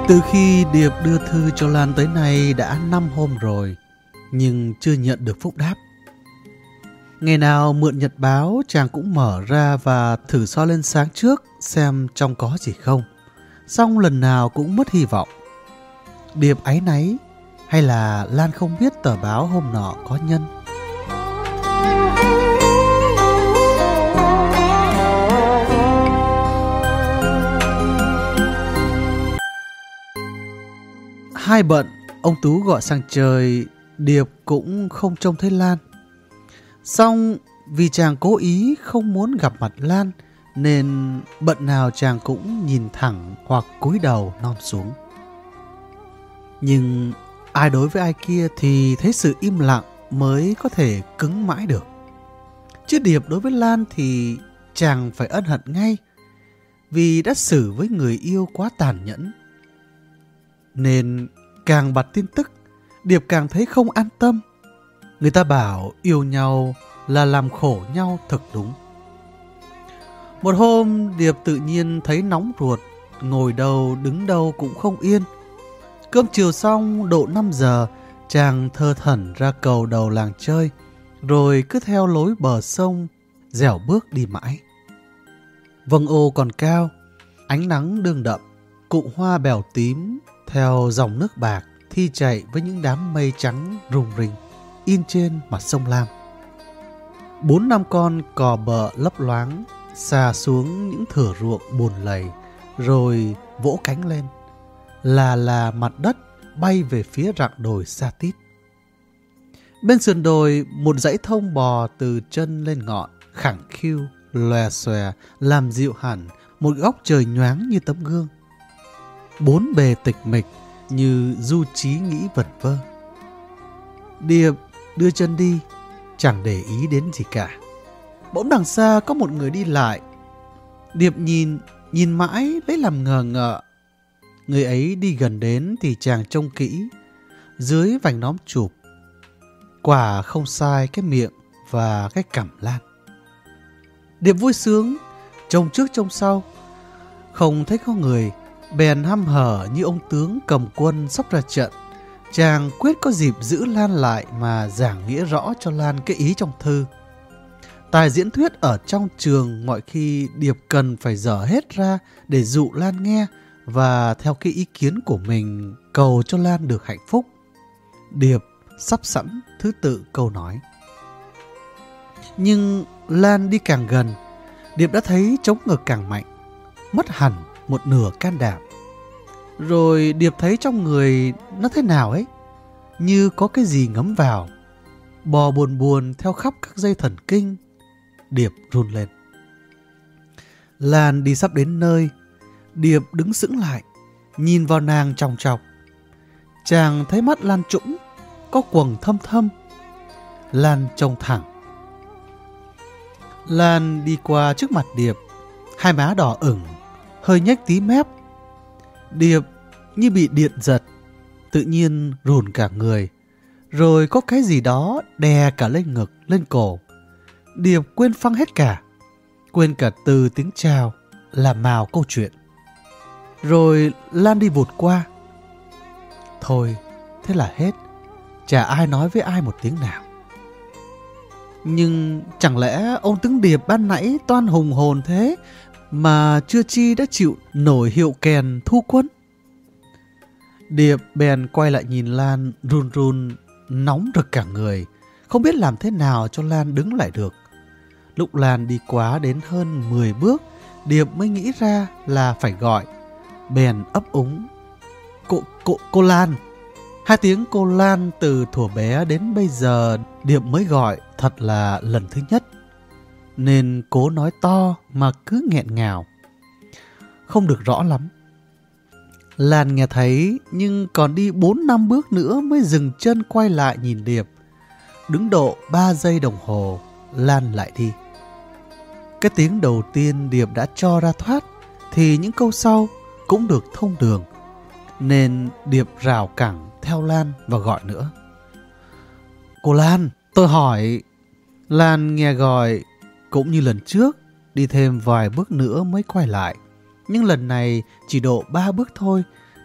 Từ khi Điệp đưa thư cho Lan tới nay đã 5 hôm rồi, nhưng chưa nhận được phúc đáp. Ngày nào mượn nhật báo, chàng cũng mở ra và thử soi lên sáng trước xem trong có gì không. Xong lần nào cũng mất hy vọng. Điệp áy náy, hay là Lan không biết tờ báo hôm nọ có nhân. Hai bận, ông Tú gọi sang chơi, Điệp cũng không trông thấy Lan. Xong vì chàng cố ý không muốn gặp mặt Lan, nên bận nào chàng cũng nhìn thẳng hoặc cúi đầu nom xuống. Nhưng ai đối với ai kia thì thấy sự im lặng mới có thể cứng mãi được. Chứ Điệp đối với Lan thì chàng phải ân hận ngay, vì đã xử với người yêu quá tàn nhẫn. Nên càng bặt tin tức, Điệp càng thấy không an tâm. Người ta bảo yêu nhau là làm khổ nhau thật đúng. Một hôm Điệp tự nhiên thấy nóng ruột, ngồi đâu đứng đâu cũng không yên. Cơm chiều xong độ 5 giờ, chàng thơ thẩn ra cầu đầu làng chơi, rồi cứ theo lối bờ sông dẻo bước đi mãi. Vầng ô còn cao, ánh nắng đương đậm, cụm hoa bèo tím theo dòng nước bạc thi chạy với những đám mây trắng rung rinh in trên mặt sông lam. 4-5 con cò bợ lấp loáng xà xuống những thửa ruộng bùn lầy, rồi vỗ cánh lên, là mặt đất bay về phía rặng đồi xa tít. Bên sườn đồi, một dãy thông bò từ chân lên ngọn, khẳng khiu, lòe xòe, làm dịu hẳn một góc trời nhoáng như tấm gương. Bốn bề tịch mịch như du trí nghĩ vẩn vơ. Điệp đưa chân đi, chẳng để ý đến gì cả. Bỗng đằng xa có một người đi lại. Điệp nhìn mãi lấy làm ngờ ngợ. Người ấy đi gần đến thì chàng trông kỹ. Dưới vành nóm chụp, quả không sai cái miệng và cái cằm Lan. Điệp vui sướng, trông trước trông sau, không thấy có người, bèn hăm hở như ông tướng cầm quân sắp ra trận. Chàng quyết có dịp giữ Lan lại mà giảng nghĩa rõ cho Lan cái ý trong thư. Tài diễn thuyết ở trong trường mọi khi Điệp cần phải dở hết ra để dụ Lan nghe và theo cái ý kiến của mình cầu cho Lan được hạnh phúc. Điệp sắp sẵn thứ tự câu nói. Nhưng Lan đi càng gần, Điệp đã thấy chống ngực càng mạnh, mất hẳn một nửa can đảm. Rồi Điệp thấy trong người nó thế nào ấy, như có cái gì ngấm vào, bò buồn buồn theo khắp các dây thần kinh. Điệp run lên. Lan đi sắp đến nơi, Điệp đứng sững lại, nhìn vào nàng chòng chọc. Chàng thấy mắt Lan trũng, có quầng thâm thâm. Lan trông thẳng. Lan đi qua trước mặt Điệp, hai má đỏ ửng, hơi nhếch tí mép. Điệp như bị điện giật, tự nhiên run cả người, rồi có cái gì đó đè cả lên ngực, lên cổ. Điệp quên phăng hết cả, quên cả từ tiếng chào, làm mào câu chuyện. Rồi Lan đi vụt qua. Thôi, thế là hết, chả ai nói với ai một tiếng nào. Nhưng chẳng lẽ ông tướng Điệp ban nãy toan hùng hồn thế mà chưa chi đã chịu nổi hiệu kèn thu quân? Điệp bèn quay lại nhìn Lan, run run, nóng rực cả người, không biết làm thế nào cho Lan đứng lại được. Lúc Lan đi quá đến hơn 10 bước, Điệp mới nghĩ ra là phải gọi, bèn ấp úng. Cô Lan. Hai tiếng cô Lan từ thuở bé đến bây giờ Điệp mới gọi thật là lần thứ nhất, nên cố nói to mà cứ nghẹn ngào, không được rõ lắm. Lan nghe thấy nhưng còn đi 4-5 bước nữa mới dừng chân quay lại nhìn Điệp. Đứng độ 3 giây đồng hồ, Lan lại đi. Cái tiếng đầu tiên Điệp đã cho ra thoát thì những câu sau cũng được thông đường, nên Điệp rào cẳng theo Lan và gọi nữa. Cô Lan, tôi hỏi. Lan nghe gọi cũng như lần trước, đi thêm vài bước nữa mới quay lại. Nhưng lần này chỉ độ 3 bước thôi,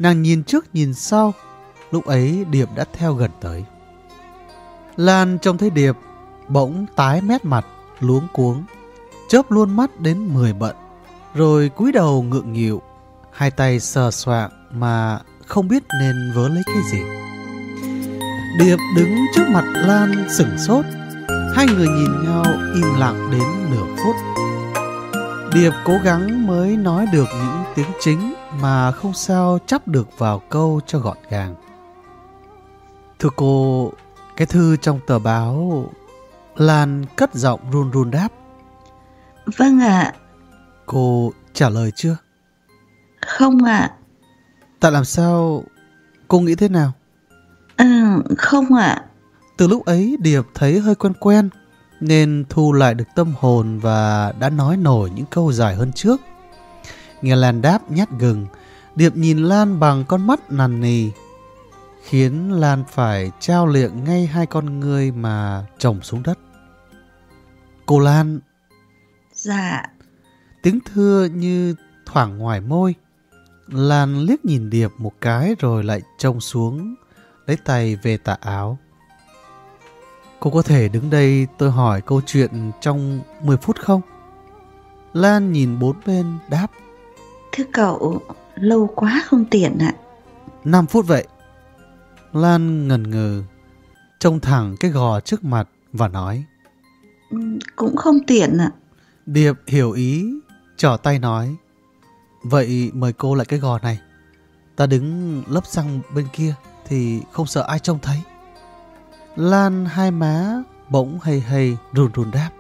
Nàng nhìn trước nhìn sau, lúc ấy Điệp đã theo gần tới. Lan trông thấy Điệp, bỗng tái mét mặt, luống cuống, chớp luôn mắt đến 10 bận, rồi cúi đầu ngượng nghịu, hai tay sờ soạng mà không biết nên vớ lấy cái gì. Điệp đứng trước mặt Lan sửng sốt, hai người nhìn nhau im lặng đến nửa phút. Điệp cố gắng mới nói được những tiếng chính mà không sao chắp được vào câu cho gọn gàng. Thưa cô, cái thư trong tờ báo... Lan cất giọng run run đáp. Vâng ạ. Cô trả lời chưa? Không ạ. Tại làm sao? Cô nghĩ thế nào? Không ạ. Từ lúc ấy Điệp thấy hơi quen quen, nên thu lại được tâm hồn và đã nói nổi những câu dài hơn trước. Nghe Lan đáp nhát gừng, Điệp nhìn Lan bằng con mắt nằn nì, khiến Lan phải trao liệng ngay hai con ngươi mà chồng xuống đất. Cô Lan. Dạ. Tiếng thưa như thoảng ngoài môi. Lan liếc nhìn Điệp một cái rồi lại trông xuống, lấy tay về tà áo. Cô có thể đứng đây tôi hỏi câu chuyện trong 10 phút không? Lan nhìn bốn bên đáp. Thưa cậu, lâu quá không tiện ạ. 5 phút vậy. Lan ngần ngừ, trông thẳng cái gò trước mặt và nói. Cũng không tiện ạ. Điệp hiểu ý, trỏ tay nói. Vậy mời cô lại cái gò này. Ta đứng lớp xăng bên kia thì không sợ ai trông thấy. Lan hai má bỗng hây hây run run đáp.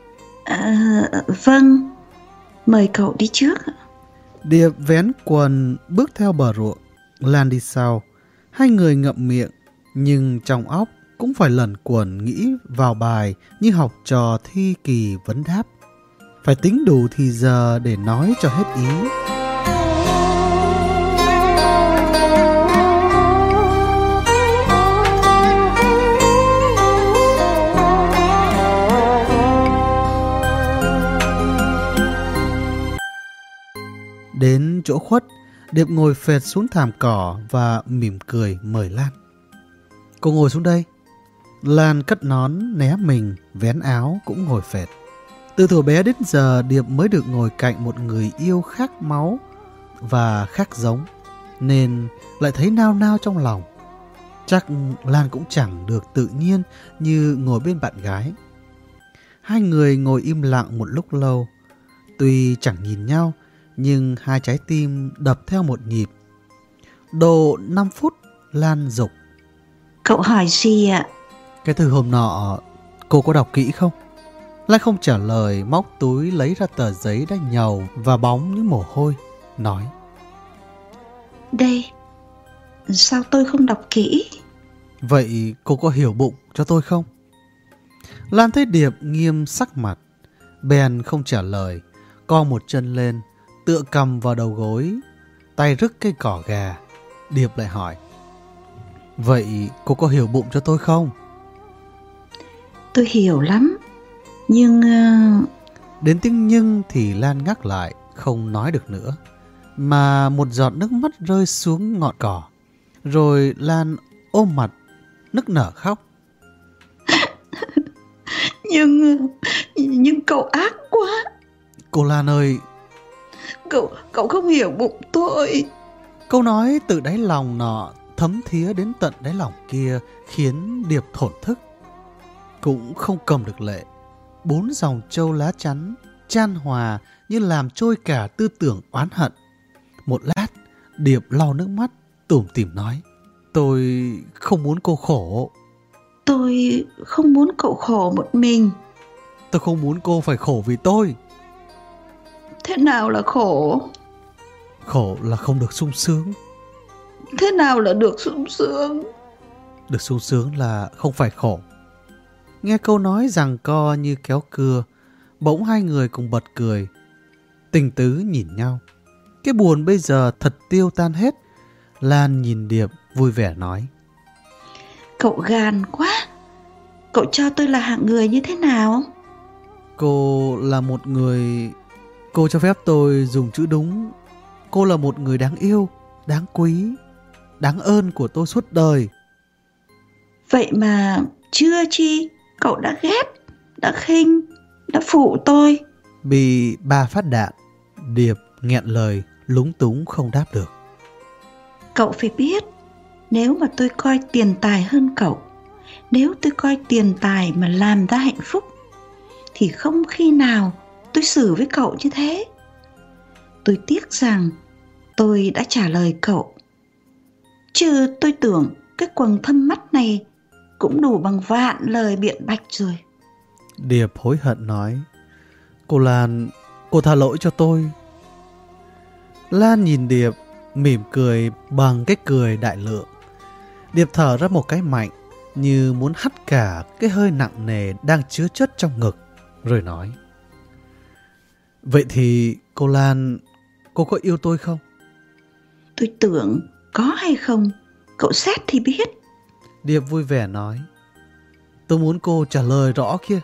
Vâng, mời cậu đi trước. Điệp vén quần bước theo bờ ruộng, Lan đi sau. Hai người ngậm miệng, nhưng trong óc cũng phải lẩn quẩn nghĩ vào bài như học trò thi kỳ vấn đáp. Phải tính đủ thì giờ để nói cho hết ý. Đến chỗ khuất, Điệp ngồi phệt xuống thảm cỏ và mỉm cười mời Lan. Cô ngồi xuống đây. Lan cất nón né mình, vén áo cũng ngồi phệt. Từ thuở bé đến giờ Điệp mới được ngồi cạnh một người yêu khác máu và khác giống, nên lại thấy nao nao trong lòng. Chắc Lan cũng chẳng được tự nhiên như ngồi bên bạn gái. Hai người ngồi im lặng một lúc lâu. Tuy chẳng nhìn nhau, nhưng hai trái tim đập theo một nhịp. Độ 5 phút, Lan dục. Cậu hỏi gì ạ? Cái thư hôm nọ, cô có đọc kỹ không? Lan không trả lời, móc túi lấy ra tờ giấy đã nhầu và bóng những mồ hôi, nói. Đây, sao tôi không đọc kỹ? Vậy cô có hiểu bụng cho tôi không? Lan thấy Điệp nghiêm sắc mặt, bèn không trả lời, co một chân lên, tựa cầm vào đầu gối, tay rứt cây cỏ gà. Điệp lại hỏi. Vậy cô có hiểu bụng cho tôi không? Tôi hiểu lắm, nhưng... Đến tiếng nhưng thì Lan ngắt lại, không nói được nữa, mà một giọt nước mắt rơi xuống ngọn cỏ. Rồi Lan ôm mặt, nức nở khóc. Nhưng cậu ác quá. Cô Lan ơi! Cậu không hiểu bụng tôi. Câu nói từ đáy lòng nọ thấm thía đến tận đáy lòng kia, khiến Điệp thổn thức. Cũng không cầm được lệ. 4 dòng trâu lá chắn chan hòa như làm trôi cả tư tưởng oán hận. Một lát, Điệp lau nước mắt, tủm tỉm nói. Tôi không muốn cô khổ. Tôi không muốn cậu khổ một mình. Tôi không muốn cô phải khổ vì tôi. Thế nào là khổ? Khổ là không được sung sướng. Thế nào là được sung sướng? Được sung sướng là không phải khổ. Nghe câu nói giằng co như kéo cưa, bỗng hai người cùng bật cười. Tình tứ nhìn nhau. Cái buồn bây giờ thật tiêu tan hết. Lan nhìn Điệp vui vẻ nói. Cậu gan quá. Cậu cho tôi là hạng người như thế nào? Cô là một người... Cô cho phép tôi dùng chữ đúng. Cô là một người đáng yêu, đáng quý, đáng ơn của tôi suốt đời. Vậy mà chưa chi cậu đã ghét, đã khinh, đã phụ tôi. Bị ba phát đạn, Điệp nghẹn lời lúng túng không đáp được. Cậu phải biết, nếu mà tôi coi tiền tài hơn cậu, nếu tôi coi tiền tài mà làm ra hạnh phúc, thì không khi nào tôi xử với cậu như thế. Tôi tiếc rằng tôi đã trả lời cậu, chứ tôi tưởng cái quầng thâm mắt này cũng đủ bằng vạn lời biện bạch rồi. Điệp hối hận nói, cô Lan, cô tha lỗi cho tôi. Lan nhìn Điệp, mỉm cười bằng cái cười đại lượng. Điệp thở ra một cái mạnh, như muốn hắt cả cái hơi nặng nề đang chứa chất trong ngực, rồi nói, vậy thì cô Lan, cô có yêu tôi không? Tôi tưởng có hay không, cậu xét thì biết. Điệp vui vẻ nói, tôi muốn cô trả lời rõ kia.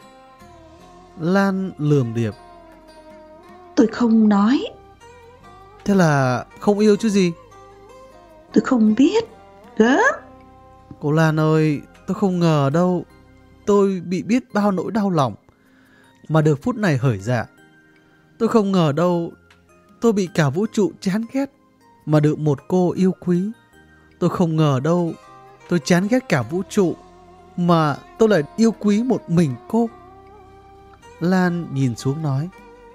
Lan lườm Điệp, tôi không nói. Thế là không yêu chứ gì? Tôi không biết. Gớm. Cô Lan ơi, tôi không ngờ đâu. Tôi bị biết bao nỗi đau lòng mà được phút này hởi dạ. Tôi không ngờ đâu. Tôi bị cả vũ trụ chán ghét mà được một cô yêu quý. Tôi không ngờ đâu. Tôi chán ghét cả vũ trụ mà tôi lại yêu quý một mình cô. Lan nhìn xuống nói,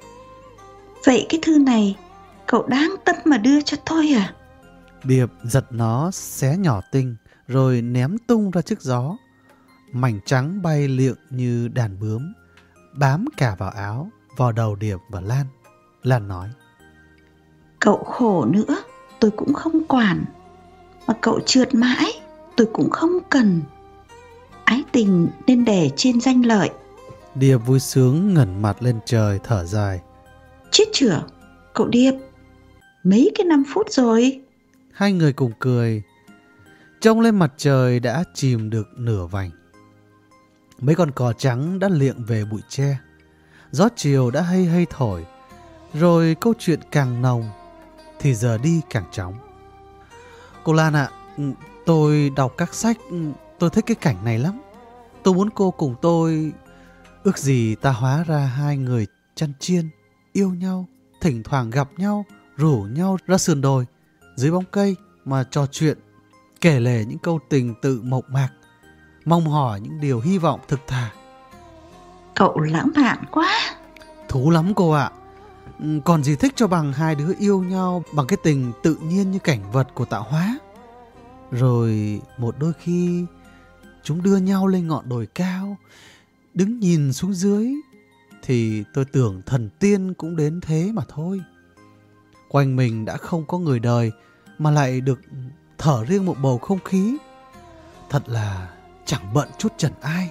vậy cái thư này cậu đáng tâm mà đưa cho tôi à? Điệp giật nó xé nhỏ tinh rồi ném tung ra trước gió. Mảnh trắng bay liệng như đàn bướm, bám cả vào áo, vào đầu Điệp và Lan. Lan nói, cậu khổ nữa tôi cũng không quản, mà cậu trượt mãi tôi cũng không cần. Ái tình nên để trên danh lợi. Điệp vui sướng ngẩng mặt lên trời thở dài, Chết chửa, cậu Điệp, mấy cái 5 phút rồi. Hai người cùng cười. Trông lên mặt trời đã chìm được nửa vành. Mấy con cò trắng đã liệng về bụi tre. Gió chiều đã hây hây thổi. Rồi câu chuyện càng nồng thì giờ đi càng chóng. Cô Lan ạ, tôi đọc các sách, tôi thích cái cảnh này lắm. Tôi muốn cô cùng tôi. Ước gì ta hóa ra hai người chăn chiên, yêu nhau, thỉnh thoảng gặp nhau, rủ nhau ra sườn đồi, dưới bóng cây mà trò chuyện, kể lể những câu tình tự mộc mạc, mong hỏi những điều hy vọng thực thà. Cậu lãng mạn quá. Thú lắm cô ạ. Còn gì thích cho bằng hai đứa yêu nhau bằng cái tình tự nhiên như cảnh vật của tạo hóa. Rồi một đôi khi chúng đưa nhau lên ngọn đồi cao, đứng nhìn xuống dưới, thì tôi tưởng thần tiên cũng đến thế mà thôi. Quanh mình đã không có người đời mà lại được thở riêng một bầu không khí. Thật là chẳng bận chút trần ai.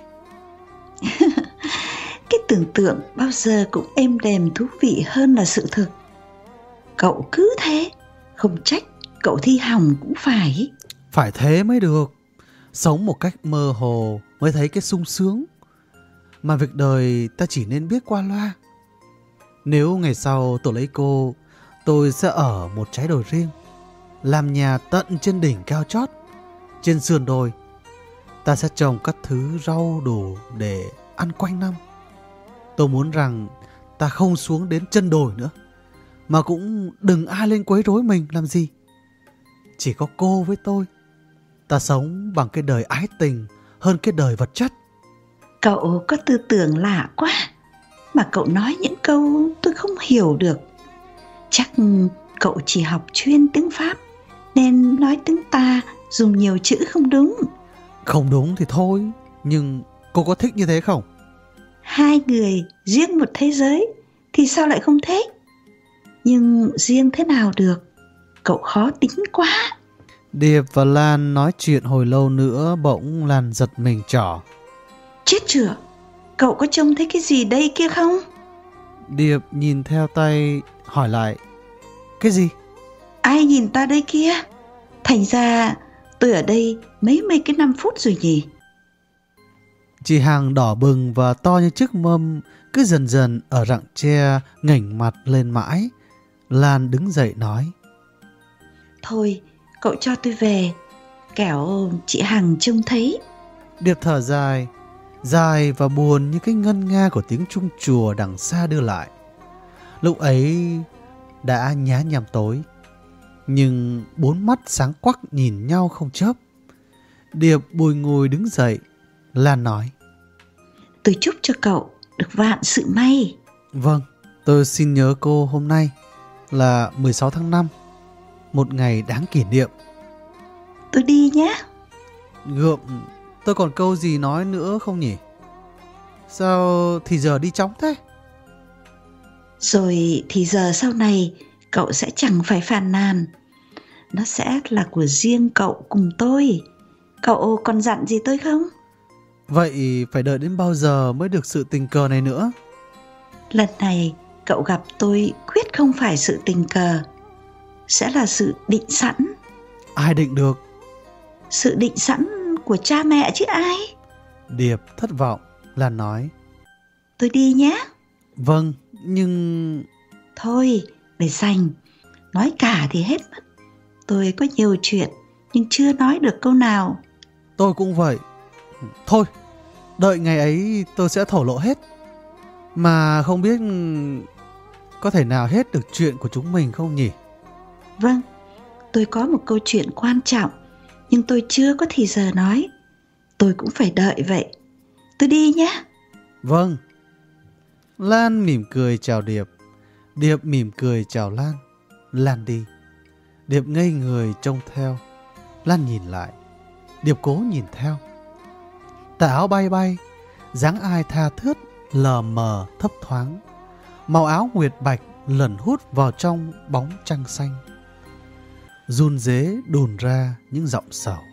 Cái tưởng tượng bao giờ cũng êm đềm thú vị hơn là sự thực. Cậu cứ thế, không trách cậu thi hỏng cũng phải. Phải thế mới được. Sống một cách mơ hồ mới thấy cái sung sướng mà việc đời ta chỉ nên biết qua loa. Nếu ngày sau tôi lấy cô, tôi sẽ ở một trái đồi riêng, làm nhà tận trên đỉnh cao chót. Trên sườn đồi ta sẽ trồng các thứ rau đủ để ăn quanh năm. Tôi muốn rằng ta không xuống đến chân đồi nữa, mà cũng đừng ai lên quấy rối mình làm gì. Chỉ có cô với tôi. Ta sống bằng cái đời ái tình hơn cái đời vật chất. Cậu có tư tưởng lạ quá, mà cậu nói những câu tôi không hiểu được. Chắc cậu chỉ học chuyên tiếng Pháp nên nói tiếng ta dùng nhiều chữ không đúng. Không đúng thì thôi, nhưng cô có thích như thế không? Hai người riêng một thế giới thì sao lại không thích? Nhưng riêng thế nào được? Cậu khó tính quá. Điệp và Lan nói chuyện hồi lâu nữa, bỗng Lan giật mình trỏ. Chết chửa, cậu có trông thấy cái gì đây kia không? Điệp nhìn theo tay hỏi lại, cái gì? Ai nhìn ta đây kia? Thành ra tôi ở đây mấy cái 5 phút rồi nhỉ? Chị Hằng đỏ bừng và to như chiếc mâm cứ dần dần ở rặng tre ngẩng mặt lên mãi. Lan đứng dậy nói, Thôi, cậu cho tôi về, kẻo chị Hằng trông thấy. Điệp thở dài, dài và buồn như cái ngân nga của tiếng chuông chùa đằng xa đưa lại. Lúc ấy đã nhá nhem tối, nhưng bốn mắt sáng quắc nhìn nhau không chớp. Điệp bùi ngùi đứng dậy. Lan nói: Tôi chúc cho cậu được vạn sự may. Vâng, tôi xin nhớ cô hôm nay là 16 tháng 5, một ngày đáng kỷ niệm. Tôi đi nhé. Gượm, tôi còn câu gì nói nữa không nhỉ? Sao thì giờ đi chóng thế? Rồi thì giờ sau này cậu sẽ chẳng phải phàn nàn. Nó sẽ là của riêng cậu cùng tôi. Cậu còn dặn gì tôi không? Vậy phải đợi đến bao giờ mới được sự tình cờ này nữa? Lần này cậu gặp tôi quyết không phải sự tình cờ, sẽ là sự định sẵn. Ai định được? Sự định sẵn của cha mẹ chứ ai. Điệp thất vọng. Lan nói: Tôi đi nhé. Vâng, nhưng... Thôi, để dành. Nói cả thì hết mất. Tôi có nhiều chuyện, nhưng chưa nói được câu nào. Tôi cũng vậy. Thôi, đợi ngày ấy tôi sẽ thổ lộ hết. Mà không biết có thể nào hết được chuyện của chúng mình không nhỉ? Vâng, tôi có một câu chuyện quan trọng, nhưng tôi chưa có thì giờ nói. Tôi cũng phải đợi vậy. Tôi đi nhé. Vâng. Lan mỉm cười chào Điệp. Điệp mỉm cười chào Lan. Lan đi. Điệp ngây người trông theo. Lan nhìn lại. Điệp cố nhìn theo. Tà áo bay bay, dáng ai tha thướt, lờ mờ thấp thoáng. Màu áo nguyệt bạch lẩn hút vào trong bóng trăng xanh. Run rế đùn ra những giọng sầu.